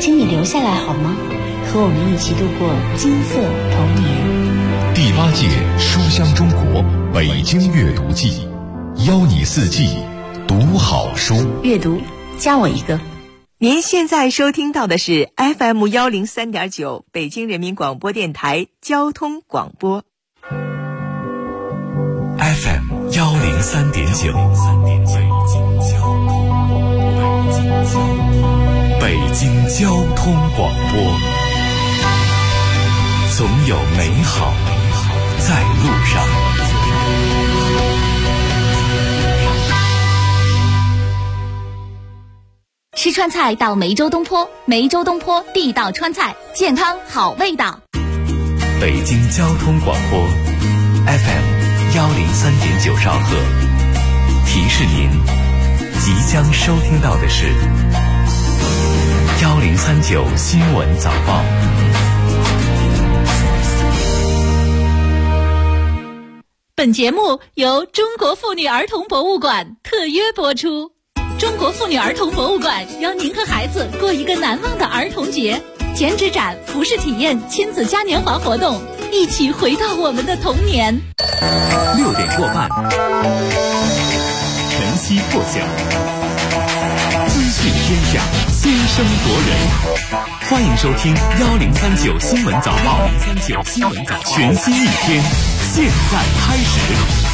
请你留下来好吗？和我们一起度过金色童年。 第8届书香中国北京阅读季，邀你四季读好书。 阅读，加我一个。 您现在收听到的是 FM103.9 北京人民广播电台交通广播。 FM103.9 北京交通广播，总有美好在路上。 吃川菜到梅州东坡，梅州东坡地道川菜，健康好味道。 北京交通广播 FM103.9 兆赫，提示您即将收听到的是1039新闻早报。 本节目由中国妇女儿童博物馆特约播出。中国妇女儿童博物馆邀您和孩子过一个难忘的儿童节，剪纸展、服饰体验、亲子嘉年华活动，一起回到我们的童年。 6点过半，晨曦破晓，资讯天下，先声夺人。欢迎收听1039新闻早报，1039新闻早报，全新一天，现在开始。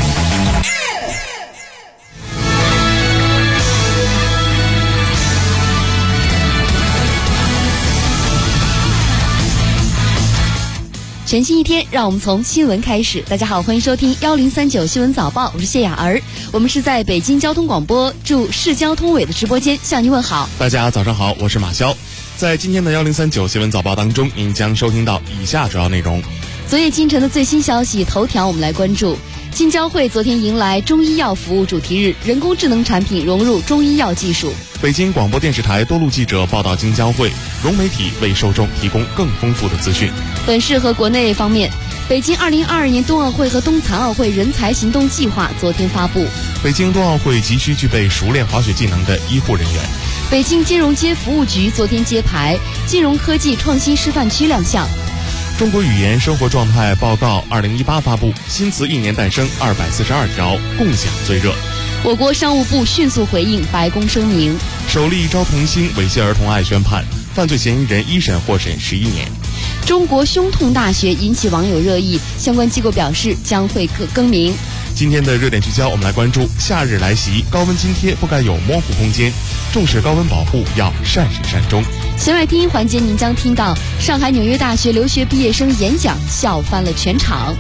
全新一天，让我们从新闻开始。大家好，欢迎收听1039新闻早报，我是谢雅儿。我们是在北京交通广播驻市交通委的直播间向您问好。 大家早上好，我是马潇。在今天的1039新闻早报当中，您将收听到以下主要内容。 昨夜今晨的最新消息头条，我们来关注。金交会昨天迎来中医药服务主题日，人工智能产品融入中医药技术。 北京广播电视台多路记者报道金交会，融媒体为受众提供更丰富的资讯。 本市和国内方面，北京2022年冬奥会和冬残奥会人才行动计划昨天发布。 北京冬奥会急需具备熟练滑雪技能的医护人员。 北京金融街服务局昨天揭牌，金融科技创新示范区亮相。 中国语言生活状态报告2018发布，新词一年诞生242条，共享最热。 我国商务部迅速回应白宫声明。 首例招童星猥亵儿童案宣判，犯罪嫌疑人一审获审11年。 中国胸痛大学引起网友热议，相关机构表示将会更名。 今天的热点聚焦，我们来关注夏日来袭，高温津贴不该有模糊空间，重视高温保护要善始善终。 弦外听音环节，您将听到上海纽约大学留学毕业生演讲笑翻了全场。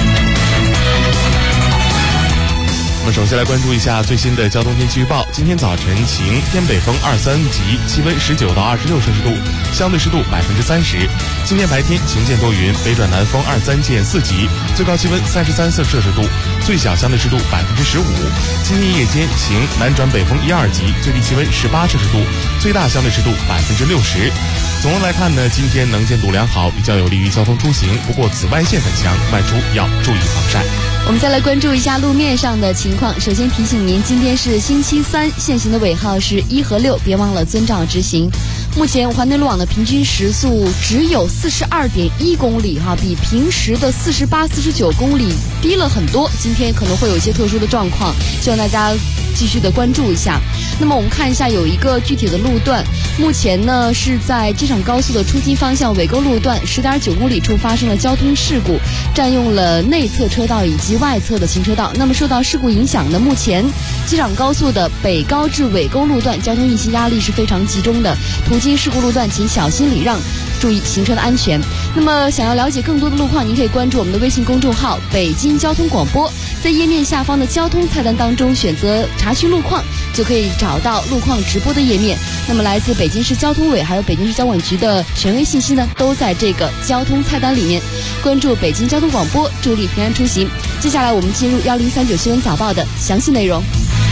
我们首先来关注一下最新的交通天气预报。今天早晨晴，偏北风2、3级，气温19到26摄氏度，相对湿度30%。今天白天晴间多云，北转南风2、3见4级，最高气温33摄氏度，最小相对湿度15%。今天夜间晴，南转北风1、2级，最低气温18摄氏度，最大相对湿度60%。总的来看呢，今天能见度良好，比较有利于交通出行，不过紫外线很强，外出要注意防晒。 我们再来关注一下路面上的情况。首先提醒您，今天是星期三，限行的尾号是1和6，别忘了遵照执行。目前环内路网的平均时速只有42.1公里比平时的48、49公里低了很多。今天可能会有一些特殊的状况，希望大家继续的关注一下。那么我们看一下有一个具体的路段，目前呢是在机场高速的出京方向尾沟路段10.9公里处发生了交通事故，占用了内侧车道以及外侧的行车道。那么受到事故影响呢，目前机场高速的北高至尾沟路段交通运行压力是非常集中的，途经事故路段请小心礼让，注意行车的安全。那么想要了解更多的路况，您可以关注我们的微信公众号北京交通广播，在页面下方的交通菜单当中选择查询路况，就可以找到路况直播的页面。那么来自北京市交通委还有北京市交管局的权威信息呢，都在这个交通菜单里面。关注北京交通广播，助力平安出行。接下来我们进入1039新闻早报的详细内容。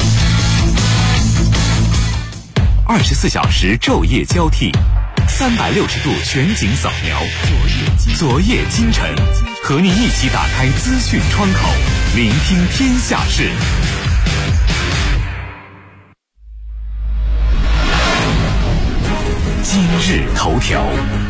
24小时昼夜交替，360度全景扫描，昨夜今晨，和您一起打开资讯窗口，聆听天下事。 今日头条。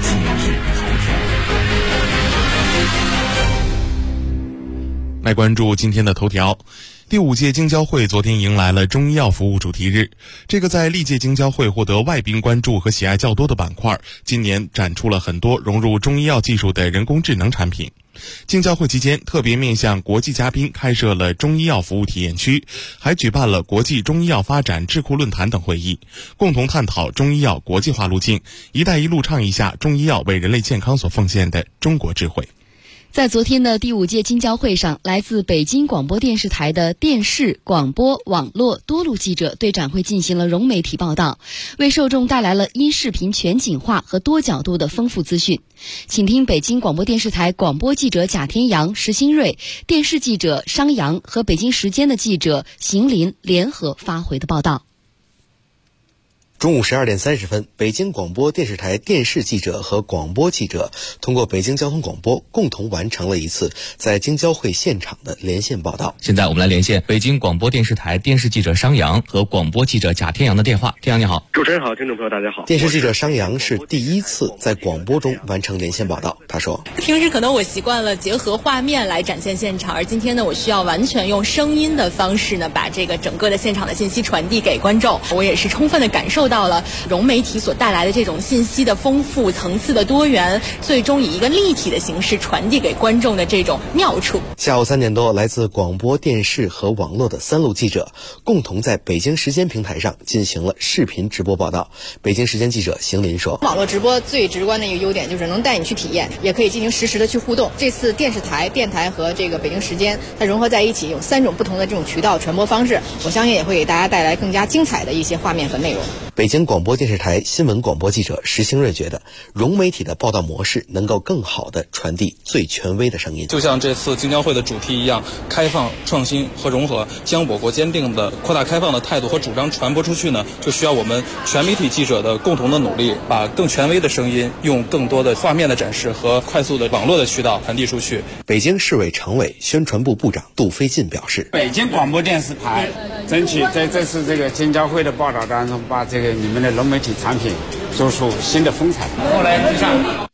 来关注今天的头条。第5届京交会昨天迎来了中医药服务主题日，这个在历届京交会获得外宾关注和喜爱较多的板块，今年展出了很多融入中医药技术的人工智能产品。京交会期间特别面向国际嘉宾开设了中医药服务体验区，还举办了国际中医药发展智库论坛等会议，共同探讨中医药国际化路径，一带一路倡议下中医药为人类健康所奉献的中国智慧。 在昨天的第5届京交会上，来自北京广播电视台的电视、广播、网络多路记者对展会进行了融媒体报道，为受众带来了音视频全景化和多角度的丰富资讯。请听北京广播电视台广播记者贾天阳、石新瑞，电视记者商阳和北京时间的记者邢林联合发回的报道。 中午12点30分，北京广播电视台电视记者和广播记者通过北京交通广播共同完成了一次在京交会现场的连线报道。 现在我们来连线北京广播电视台电视记者商阳和广播记者贾天阳的电话。天阳你好。 主持人好，听众朋友大家好。 电视记者商阳是第一次在广播中完成连线报道。他说， 平时可能我习惯了结合画面来展现现场，而今天呢，我需要完全用声音的方式呢，把这个整个的现场的信息传递给观众。我也是充分的感受到了融媒体所带来的这种信息的丰富、层次的多元，最终以一个立体的形式传递给观众的这种妙处。 下午3点多，来自广播电视和网络的3路记者共同在北京时间平台上进行了视频直播报道。北京时间记者邢林说， 网络直播最直观的一个优点就是能带你去体验，也可以进行实时的去互动。这次电视台、电台和这个北京时间它融合在一起，用3种不同的这种渠道传播方式，我相信也会给大家带来更加精彩的一些画面和内容。 北京广播电视台新闻广播记者石兴瑞觉得，融媒体的报道模式能够更好地传递最权威的声音。 就像这次京交会的主题一样，开放、创新和融合，将我国坚定的扩大开放的态度和主张传播出去呢，就需要我们全媒体记者的共同的努力，把更权威的声音用更多的画面的展示和快速的网络的渠道传递出去。 北京市委常委、宣传部部长杜飞进表示， 北京广播电视台争取在这次这个京交会的报道当中，把这个你们的融媒体产品做出新的风采。后来之上。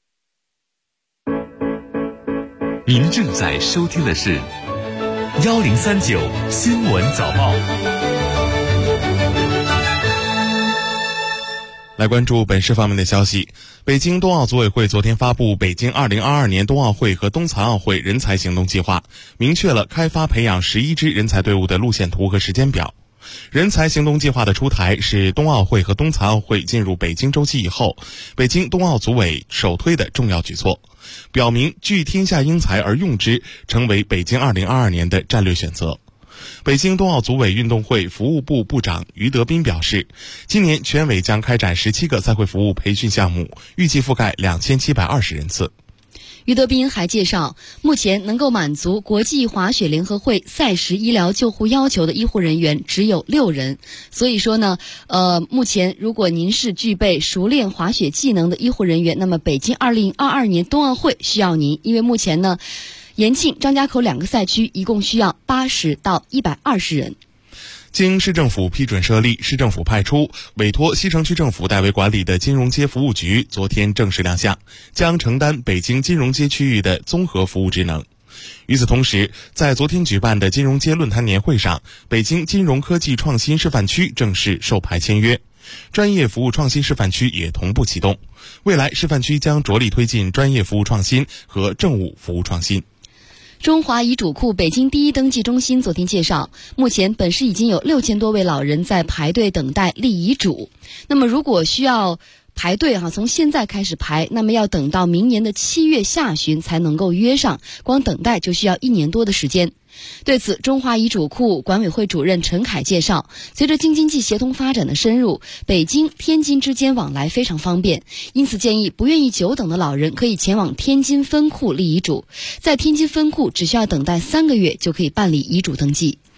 您正在收听的是1039新闻早报。 来关注本市方面的消息。北京冬奥组委会昨天发布北京2022年冬奥会和冬残奥会人才行动计划，明确了开发培养11支人才队伍的路线图和时间表。人才行动计划的出台是冬奥会和冬残奥会进入北京周期以后，北京冬奥组委首推的重要举措，表明聚天下英才而用之，成为北京2022年的战略选择。北京冬奥组委运动会服务部部长于德斌表示，今年全委将开展17个赛会服务培训项目，预计覆盖2720人次。 于德斌还介绍，目前能够满足国际滑雪联合会赛时医疗救护要求的医护人员只有6人。所以说呢，目前如果您是具备熟练滑雪技能的医护人员，那么北京2022年冬奥会需要您，因为目前呢，延庆、张家口2个赛区一共需要80到120人。 经市政府批准设立，市政府派出委托西城区政府代为管理的金融街服务局昨天正式亮相，将承担北京金融街区域的综合服务职能。与此同时，在昨天举办的金融街论坛年会上，北京金融科技创新示范区正式授牌签约，专业服务创新示范区也同步启动。未来示范区将着力推进专业服务创新和政务服务创新。 中华遗嘱库北京第一登记中心昨天介绍，目前本市已经有6000多位老人在排队等待立遗嘱。那么如果需要排队从现在开始排，那么要等到明年的7月下旬才能够约上，光等待就需要1年多的时间。对此，中华遗嘱库管委会主任陈凯介绍，随着京津冀协同发展的深入，北京、天津之间往来非常方便，因此建议不愿意久等的老人可以前往天津分库立遗嘱，在天津分库只需要等待3个月就可以办理遗嘱登记。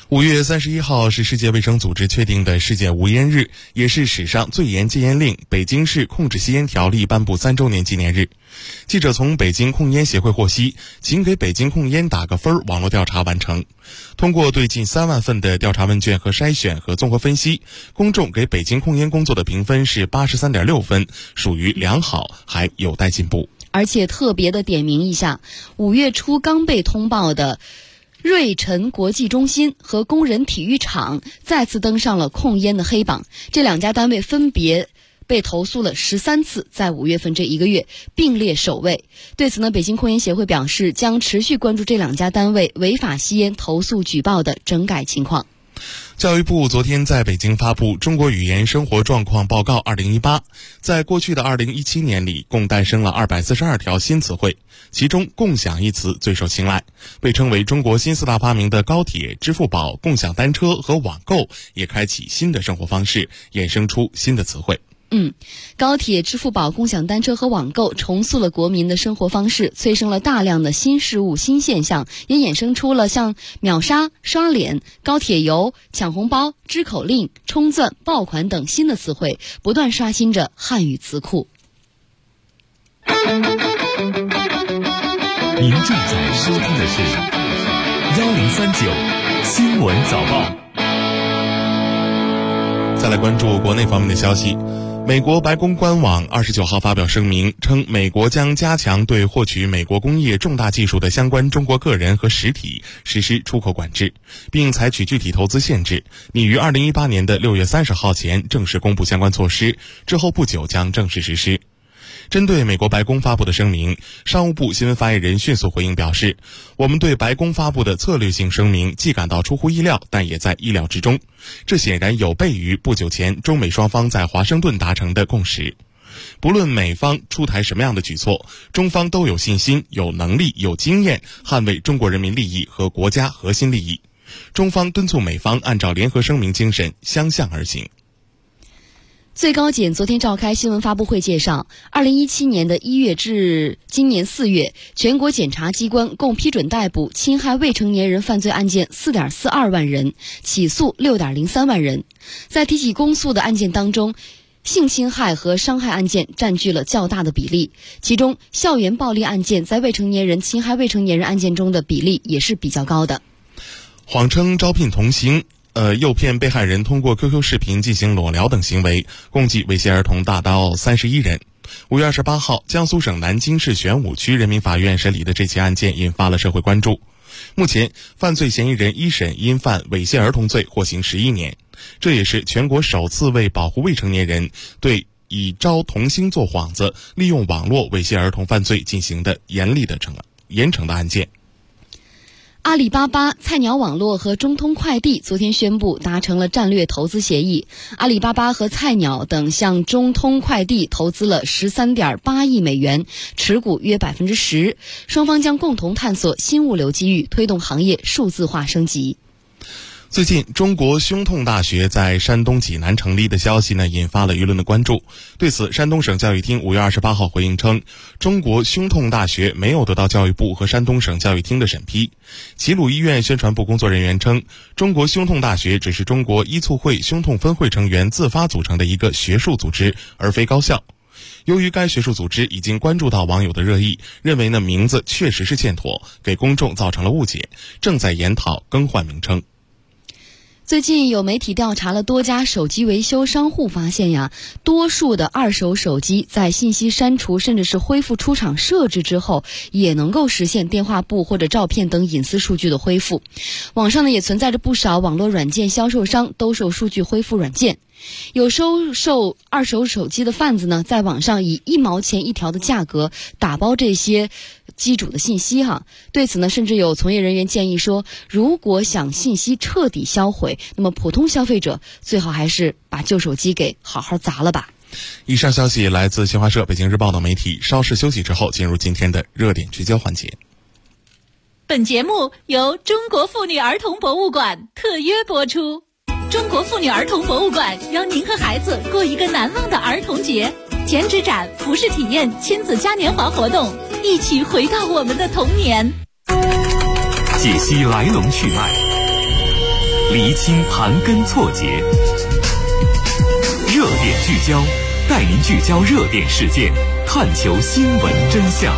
5月31号是世界卫生组织确定的世界无烟日，也是史上最严戒烟令北京市控制吸烟条例颁布3周年纪念日。记者从北京控烟协会获悉，请给北京控烟打个分网络调查完成。通过对近3万份的调查问卷和筛选和综合分析，公众给北京控烟工作的评分是83.6分，属于良好，还有待进步。 而且特别的点名一下，5月初刚被通报的瑞辰国际中心和工人体育场再次登上了控烟的黑榜，这2家单位分别被投诉了13次，在5月份这1个月并列首位。对此呢，北京控烟协会表示将持续关注这2家单位违法吸烟投诉举报的整改情况。 教育部昨天在北京发布《中国语言生活状况报告2018》，在过去的2017年里，共诞生了242条新词汇，其中共享一词最受青睐，被称为中国新4大发明的高铁、支付宝、共享单车和网购也开启新的生活方式，衍生出新的词汇。 高铁、支付宝、共享单车和网购重塑了国民的生活方式，催生了大量的新事物、新现象，也衍生出了像秒杀、刷脸、高铁游、抢红包、支口令、冲钻、爆款等新的词汇，不断刷新着汉语词库。 您正在收听的是1039新闻早报。 再来关注国内方面的消息。美国白宫官网29号发表声明称，美国将加强对获取美国工业重大技术的相关中国个人和实体实施出口管制，并采取具体投资限制，拟于2018年的6月30号前正式公布相关措施，之后不久将正式实施。针对美国白宫发布的声明，商务部新闻发言人迅速回应表示，我们对白宫发布的策略性声明既感到出乎意料，但也在意料之中，这显然有悖于不久前中美双方在华盛顿达成的共识。不论美方出台什么样的举措，中方都有信心、有能力、有经验捍卫中国人民利益和国家核心利益。中方敦促美方按照联合声明精神相向而行。 最高检昨天召开新闻发布会介绍，2017年的1月至今年4月，全国检察机关共批准逮捕侵害未成年人犯罪案件4.42万人，起诉6.03万人。在提起公诉的案件当中，性侵害和伤害案件占据了较大的比例，其中校园暴力案件在未成年人侵害未成年人案件中的比例也是比较高的。 谎称招聘童星诱骗被害人通过 QQ 视频进行裸聊等行为，共计猥亵儿童达到31人。5月28号，江苏省南京市玄武区人民法院审理的这起案件引发了社会关注。目前，犯罪嫌疑人一审因犯猥亵儿童罪获刑11年，这也是全国首次为保护未成年人对以招童星做幌子、利用网络猥亵儿童犯罪进行的严惩的案件。 阿里巴巴、菜鸟网络和中通快递昨天宣布达成了战略投资协议，阿里巴巴和菜鸟等向中通快递投资了13.8亿美元，持股约10%，双方将共同探索新物流机遇，推动行业数字化升级。 最近，中国胸痛大学在山东济南成立的消息引发了舆论的关注。对此，山东省教育厅5月28号回应称，中国胸痛大学没有得到教育部和山东省教育厅的审批。齐鲁医院宣传部工作人员称，中国胸痛大学只是中国医促会胸痛分会成员自发组成的一个学术组织，而非高校。由于该学术组织已经关注到网友的热议，认为名字确实是欠妥，给公众造成了误解，正在研讨更换名称。 最近有媒体调查了多家手机维修商户，发现多数的二手手机在信息删除甚至是恢复出厂设置之后，也能够实现电话簿或者照片等隐私数据的恢复。网上也存在着不少网络软件销售商兜售数据恢复软件。有收售二手手机的贩子在网上以1毛钱一条的价格打包这些机主的信息对此甚至有从业人员建议说，如果想信息彻底销毁，那么普通消费者最好还是把旧手机给好好砸了吧。 以上消息来自新华社、北京日报等媒体。稍事休息之后，进入今天的热点聚焦环节。 本节目由中国妇女儿童博物馆特约播出。中国妇女儿童博物馆邀您和孩子过一个难忘的儿童节，剪纸展、服饰体验、亲子嘉年华活动，一起回到我们的童年。 解析来龙去脉， 厘清盘根错节。热点聚焦，带您聚焦热点事件，探求新闻真相。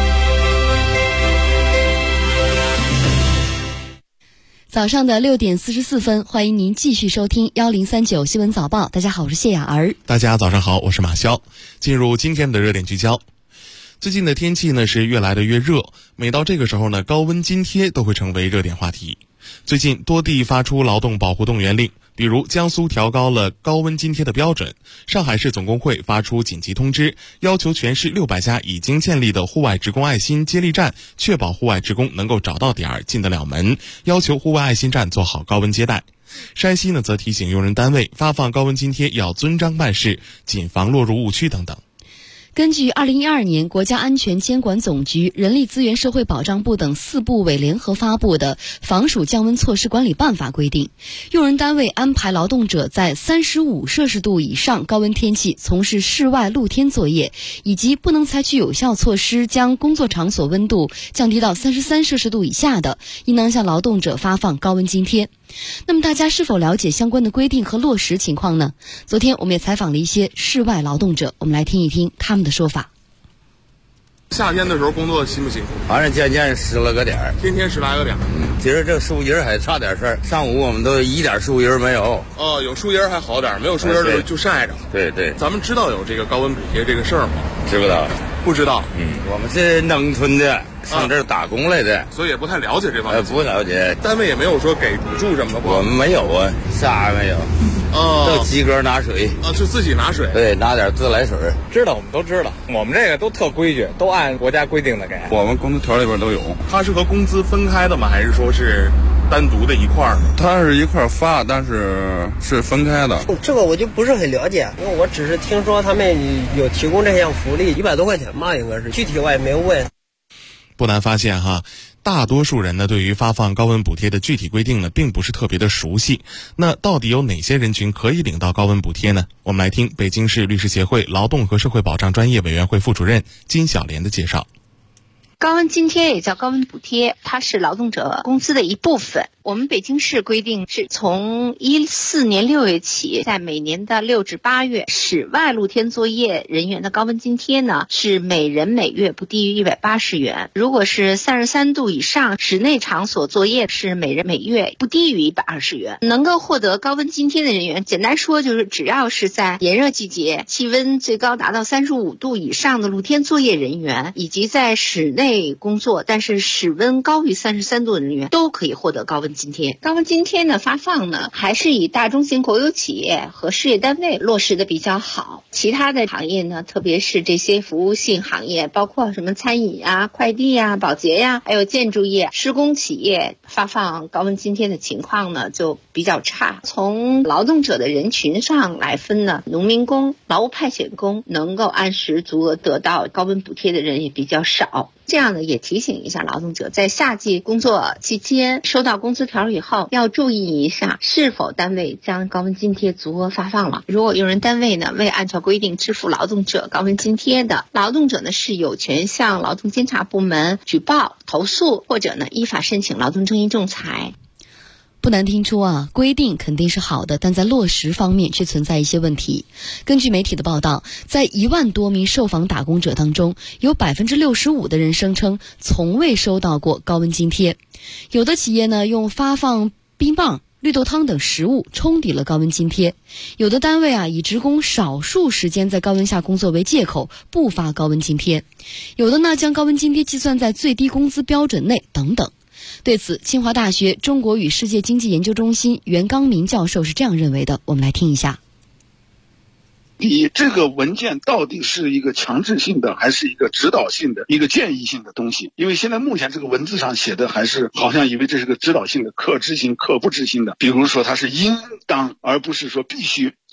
早上的6点44分，欢迎您继续收听1039新闻早报。大家好，我是谢雅儿。 大家早上好，我是马潇。进入今天的热点聚焦。最近的天气呢是越来的越热，每到这个时候呢，高温津贴都会成为热点话题。最近多地发出劳动保护动员令，比如江苏调高了高温津贴的标准，上海市总工会发出紧急通知，要求全市600家已经建立的户外职工爱心接力站，确保户外职工能够找到点儿进得了门，要求户外爱心站做好高温接待。山西呢则提醒用人单位发放高温津贴要遵章办事，谨防落入误区等等。 根据2012年国家安全监管总局、人力资源社会保障部等4部委联合发布的《防暑降温措施管理办法》规定，用人单位安排劳动者在35摄氏度以上高温天气从事室外露天作业，以及不能采取有效措施将工作场所温度降低到33摄氏度以下的，应当向劳动者发放高温津贴。那么大家是否了解相关的规定和落实情况呢？昨天我们也采访了一些室外劳动者，我们来听一听他们的说法。 夏天的时候工作辛不辛苦？ 反正渐渐湿了个点儿， 天天10来个点儿。 其实这树荫还差点事儿，上午我们都一点树荫没有。 哦，有树荫还好点儿，没有树荫的就晒着。 对对。 咱们知道有这个高温补贴这个事儿吗？ 知不知道？ 不知道。 我们是农村的，上这儿打工来的， 所以也不太了解这方面。 不了解。 单位也没有说给补助什么的。 我们没有啊，啥也没有。都自个儿拿水就自己拿水。 对，拿点自来水。 知道，我们都知道，我们这个都特规矩，都按国家规定的给。 我们工资条里边都有。 它是和工资分开的吗？还是说是单独的一块呢？ 它是一块发，但是是分开的。 这个我就不是很了解，因为我只是听说他们有提供这项福利，100多块钱吧，应该是，具体我也没有问。 不难发现哈，大多数人呢对于发放高温补贴的具体规定呢并不是特别的熟悉。那到底有哪些人群可以领到高温补贴呢？我们来听北京市律师协会劳动和社会保障专业委员会副主任金小莲的介绍。 高温津贴也叫高温补贴，它是劳动者工资的一部分。我们北京市规定是从14年6月起，在每年的6至8月，室外露天作业人员的高温津贴呢是每人每月不低于180元。如果是33度以上室内场所作业，是每人每月不低于120元。能够获得高温津贴的人员，简单说就是只要是在炎热季节，气温最高达到35度以上的露天作业人员，以及在室内工作但是室温高于33度的人员，都可以获得高温津贴。高温津贴呢发放呢还是以大中型国有企业和事业单位落实的比较好，其他的行业呢，特别是这些服务性行业，包括什么餐饮啊、快递啊、保洁呀，还有建筑业、施工企业，发放高温津贴的情况呢就比较差。从劳动者的人群上来分呢，农民工、劳务派遣工能够按时足额得到高温补贴的人也比较少。这样呢，也提醒一下劳动者，在夏季工作期间收到工资条以后，要注意一下是否单位将高温津贴足额发放了。如果用人单位呢未按照规定支付劳动者高温津贴的，劳动者呢是有权向劳动监察部门举报、投诉，或者呢依法申请劳动争议仲裁。 不难听出啊，规定肯定是好的，但在落实方面却存在一些问题。根据媒体的报道，在1万多名受访打工者当中，有65%的人声称从未收到过高温津贴。有的企业呢，用发放冰棒、绿豆汤等食物冲抵了高温津贴。有的单位啊，以职工少数时间在高温下工作为借口，不发高温津贴。有的呢，将高温津贴计算在最低工资标准内等等。对此，清华大学中国与世界经济研究中心袁刚明教授是这样认为的，我们来听一下。 你这个文件到底是一个强制性的还是一个指导性的、一个建议性的东西？因为现在目前这个文字上写的还是好像以为这是个指导性的、可执行、可不执行的。比如说它是应当，而不是说必须。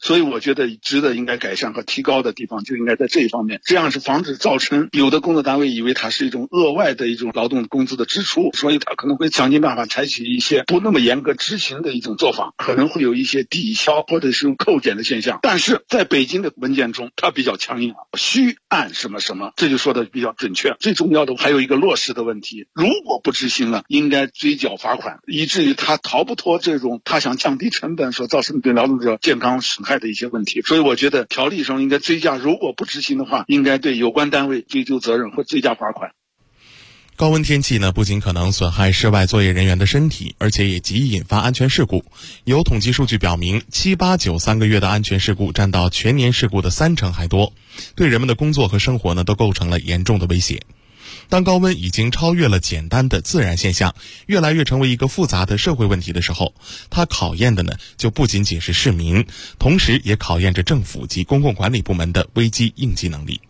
所以我觉得值得应该改善和提高的地方就应该在这一方面，这样是防止造成有的工作单位以为它是一种额外的一种劳动工资的支出，所以他可能会想尽办法采取一些不那么严格执行的一种做法，可能会有一些抵消或者是扣减的现象。但是在北京的文件中它比较强硬，需按什么什么，这就说的比较准确。最重要的还有一个落实的问题，如果不执行了，应该追缴罚款，以至于他逃不脱这种他想降低成本所造成对劳动者健康损害的一些问题。所以我觉得条例上应该追加，如果不执行的话，应该对有关单位追究责任或追加罚款。 高温天气呢，不仅可能损害室外作业人员的身体，而且也极易引发安全事故。有统计数据表明，7、8、93个月的安全事故占到全年事故的30%还多，对人们的工作和生活呢都构成了严重的威胁。当高温已经超越了简单的自然现象，越来越成为一个复杂的社会问题的时候，它考验的呢就不仅仅是市民，同时也考验着政府及公共管理部门的危机应急能力。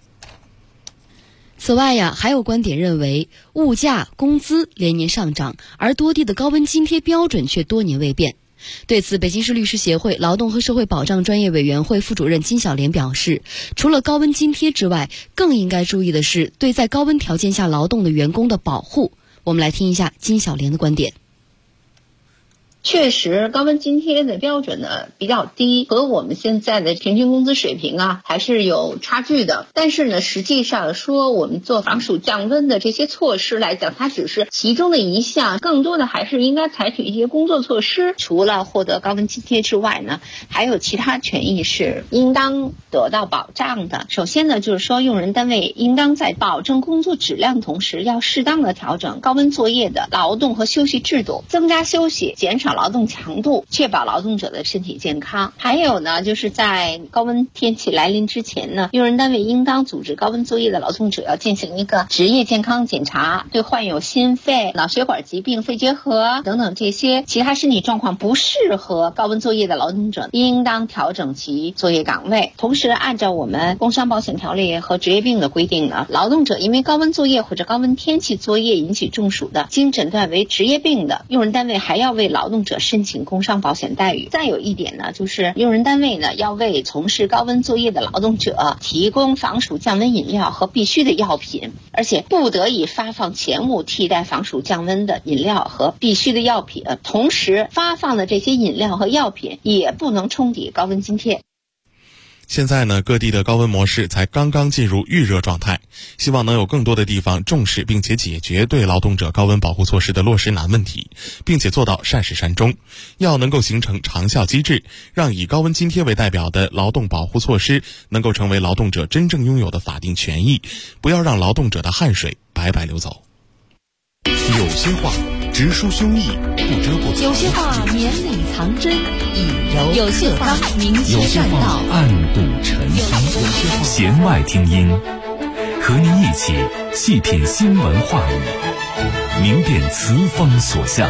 此外呀，还有观点认为，物价、工资连年上涨，而多地的高温津贴标准却多年未变。对此，北京市律师协会劳动和社会保障专业委员会副主任金小莲表示，除了高温津贴之外，更应该注意的是对在高温条件下劳动的员工的保护。我们来听一下金小莲的观点。 确实，高温津贴的标准呢比较低，和我们现在的平均工资水平啊还是有差距的。但是呢，实际上说我们做防暑降温的这些措施来讲，它只是其中的一项，更多的还是应该采取一些工作措施。除了获得高温津贴之外呢，还有其他权益是应当得到保障的。首先呢，就是说用人单位应当在保证工作质量同时，要适当的调整高温作业的劳动和休息制度，增加休息，减少劳动强度，确保劳动者的身体健康。还有呢，就是在高温天气来临之前呢，用人单位应当组织高温作业的劳动者要进行一个职业健康检查，对患有心肺、脑血管疾病、肺结核等等这些其他身体状况不适合高温作业的劳动者，应当调整其作业岗位。同时，按照我们工伤保险条例和职业病的规定呢，劳动者因为高温作业或者高温天气作业引起中暑的，经诊断为职业病的，用人单位还要为劳动者申请工伤保险待遇。再有一点呢，就是用人单位呢要为从事高温作业的劳动者提供防暑降温饮料和必需的药品，而且不得以发放钱物替代防暑降温的饮料和必需的药品，同时发放的这些饮料和药品也不能冲抵高温津贴。 现在呢，各地的高温模式才刚刚进入预热状态，希望能有更多的地方重视并且解决对劳动者高温保护措施的落实难问题，并且做到善始善终。要能够形成长效机制，让以高温津贴为代表的劳动保护措施能够成为劳动者真正拥有的法定权益，不要让劳动者的汗水白白流走。 有些话直抒胸臆，不遮不藏； 有些话绵里藏针，以柔有些话明切善道， 暗度陈仓。弦外听音，和您一起细品新闻话语，明辨词风所向。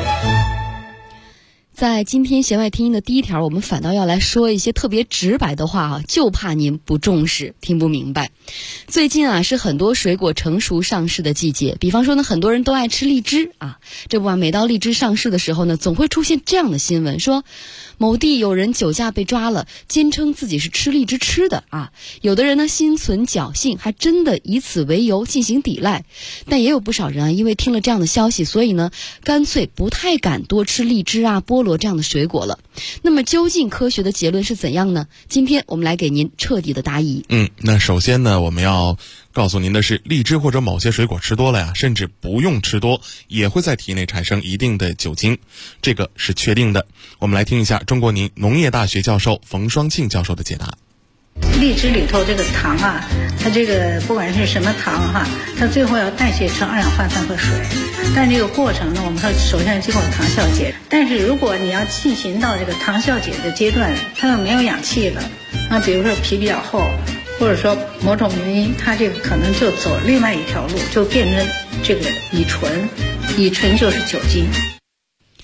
在今天弦外听音的第一条，我们反倒要来说一些特别直白的话啊，就怕您不重视，听不明白。最近啊，是很多水果成熟上市的季节，比方说呢，很多人都爱吃荔枝啊。这不啊，每到荔枝上市的时候呢，总会出现这样的新闻，说某地有人酒驾被抓了，坚称自己是吃荔枝吃的啊。有的人呢心存侥幸，还真的以此为由进行抵赖。但也有不少人啊，因为听了这样的消息，所以呢，干脆不太敢多吃荔枝啊、菠萝这样的水果了。那么究竟科学的结论是怎样呢？今天我们来给您彻底的答疑。 那首先呢，我们要告诉您的是，荔枝或者某些水果吃多了呀，甚至不用吃多，也会在体内产生一定的酒精，这个是确定的。我们来听一下中国农业大学教授冯双庆教授的解答。 荔枝里头这个糖啊，它这个不管是什么糖哈，它最后要代谢成二氧化碳和水，但这个过程呢，我们说首先要经过糖酵解，但是如果你要进行到这个糖酵解的阶段，它又没有氧气了，那比如说皮比较厚，或者说某种原因，它这个可能就走另外一条路，就变成这个乙醇，乙醇就是酒精。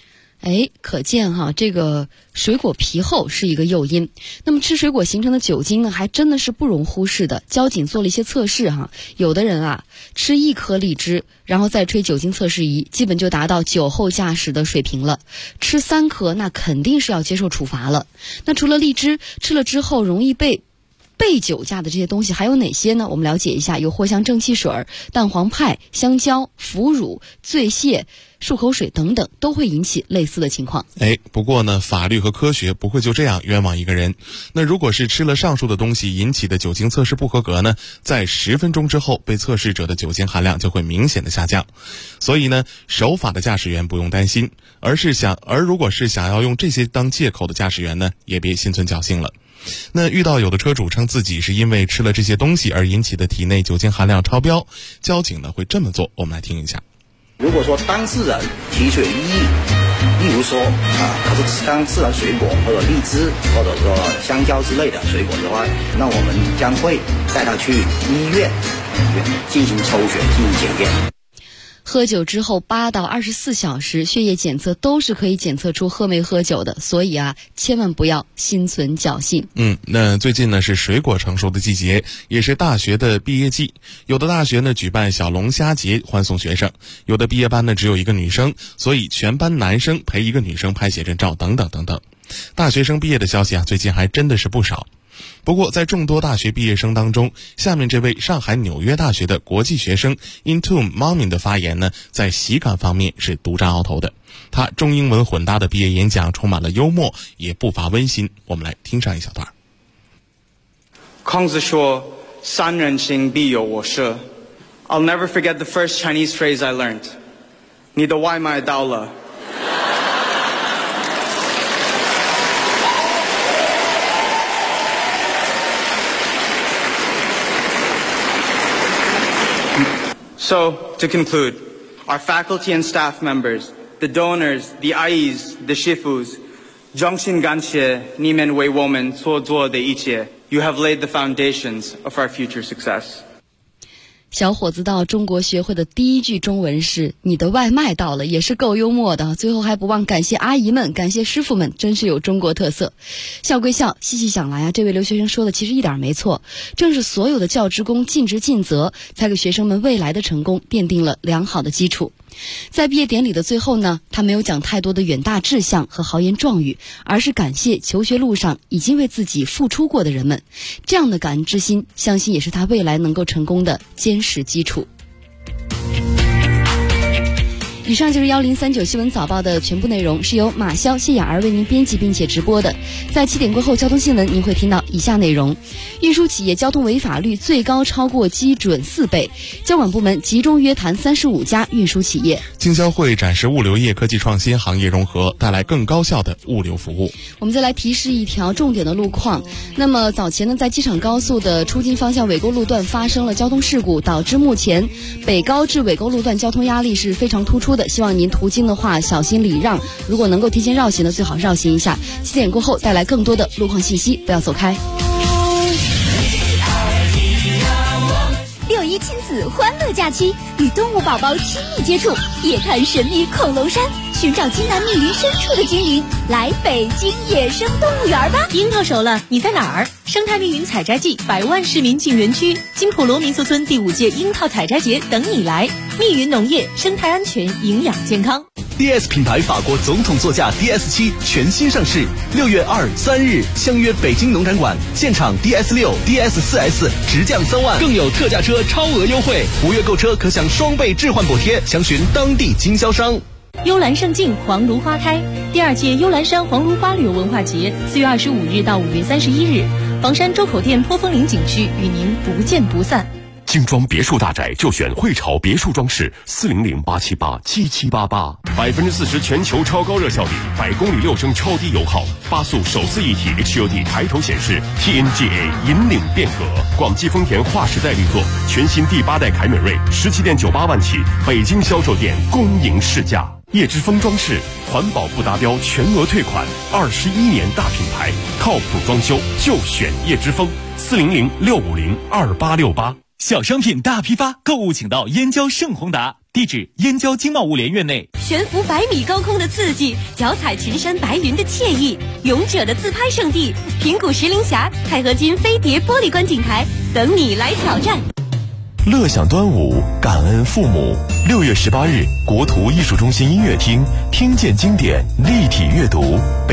可见哈，这个水果皮厚是一个诱因。那么吃水果形成的酒精呢，还真的是不容忽视的。交警做了一些测试哈，有的人啊吃1颗荔枝，然后再吹酒精测试仪，基本就达到酒后驾驶的水平了。吃3颗，那肯定是要接受处罚了。那除了荔枝，吃了之后容易被酒驾的这些东西还有哪些呢？我们了解一下，有藿香正气水、蛋黄派、香蕉、腐乳、醉蟹、漱口水等等，都会引起类似的情况。 不过呢，法律和科学不会就这样冤枉一个人。那如果是吃了上述的东西引起的酒精测试不合格呢，在10分钟之后，被测试者的酒精含量就会明显的下降。所以呢，守法的驾驶员不用担心，而如果是想要用这些当借口的驾驶员呢，也别心存侥幸了。那遇到有的车主称自己是因为吃了这些东西而引起的体内酒精含量超标，交警呢会这么做，我们来听一下。 如果说当事人提出异议，例如说可是当事人水果或者荔枝或者说香蕉之类的水果的话，那我们将会带他去医院进行抽血进行检验。 喝酒之后8到24小时血液检测都是可以检测出喝没喝酒的，所以啊，千万不要心存侥幸。 那最近呢是水果成熟的季节，也是大学的毕业季。有的大学呢举办小龙虾节欢送学生，有的毕业班呢只有一个女生，所以全班男生陪一个女生拍写真照等等等等。大学生毕业的消息啊，最近还真的是不少。不过在众多大学毕业生当中，下面这位上海纽约大学的国际学生 Intum Momin 的发言呢，在喜感方面是独占鳌头的。他中英文混搭的毕业演讲充满了幽默，也不乏温馨。我们来听上一小段。 孔子说三人行必有我师。 I'll never forget the first Chinese phrase I learned. 你的外卖到了。So, to conclude, our faculty and staff members, the donors, the AIs, the shifus, 衷心感谢你们为我们所做的一切. You have laid the foundations of our future success. 小伙子到中国学会的第一句中文是你的外卖到了，也是够幽默的。最后还不忘感谢阿姨们，感谢师傅们，真是有中国特色。笑归笑，细细想来啊，这位留学生说的其实一点没错，正是所有的教职工尽职尽责，才给学生们未来的成功奠定了良好的基础。在毕业典礼的最后呢，他没有讲太多的远大志向和豪言壮语，而是感谢求学路上已经为自己付出过的人们。这样的感恩之心，相信也是他未来能够成功的坚实基础。以上就是1039新闻早报的全部内容，是由马潇、谢雅儿为您编辑并且直播的。在7点过后交通新闻，您会听到以下内容：运输企业交通违法率最高超过基准4倍，交管部门集中约谈35家运输企业。 经销会展示物流业科技创新行业融合，带来更高效的物流服务。 我们再来提示一条重点的路况。那么早前呢，在机场高速的出京方向尾沟路段发生了交通事故，导致目前北高至尾沟路段交通压力是非常突出的。希望您途经的话小心礼让，如果能够提前绕行的最好绕行一下。7点过后带来更多的路况信息，不要走开。 6·1亲子欢乐假期，与动物宝宝亲密接触，夜探神秘恐龙山，寻找金南密林深处的精灵，来北京野生动物园吧！ 樱桃熟了，你在哪儿？生态密云采摘季，百万市民进园区，金普罗民宿村第5届樱桃采摘节等你来。密云农业，生态安全，营养健康。 DS 品牌法国总统座驾 DS7 全新上市，6月2、3日相约北京农展馆，现场 DS6、DS4S 直降3万，更有特价车超额优惠，5月购车可享双倍置换补贴，详询当地经销商。 幽兰胜境，黄芦花开。第2届幽兰山黄芦花旅游文化节，4月25日到5月31日，房山周口店坡峰岭景区与您不见不散。 精装别墅大宅就选汇潮别墅装饰，400-878-7788，40%全球超高热效率，100公里6升超低油耗，8速手自一体 HUD 抬头显示 ，TNGA 引领变革。广汽丰田划时代力作，全新第8代凯美瑞17.98万起，北京销售店公营试驾。叶之峰装饰，环保不达标全额退款，21年大品牌，靠谱装修就选叶之峰，400-650-2868。 小商品大批发，购物请到燕郊盛宏达。 地址燕郊经贸物联院内。 悬浮100米高空的刺激，脚踩群山白云的惬意，勇者的自拍圣地平谷石林峡钛合金飞碟玻璃观景台，等你来挑战。 乐享端午，感恩父母。6月18日，国图艺术中心音乐厅，听见经典，立体阅读。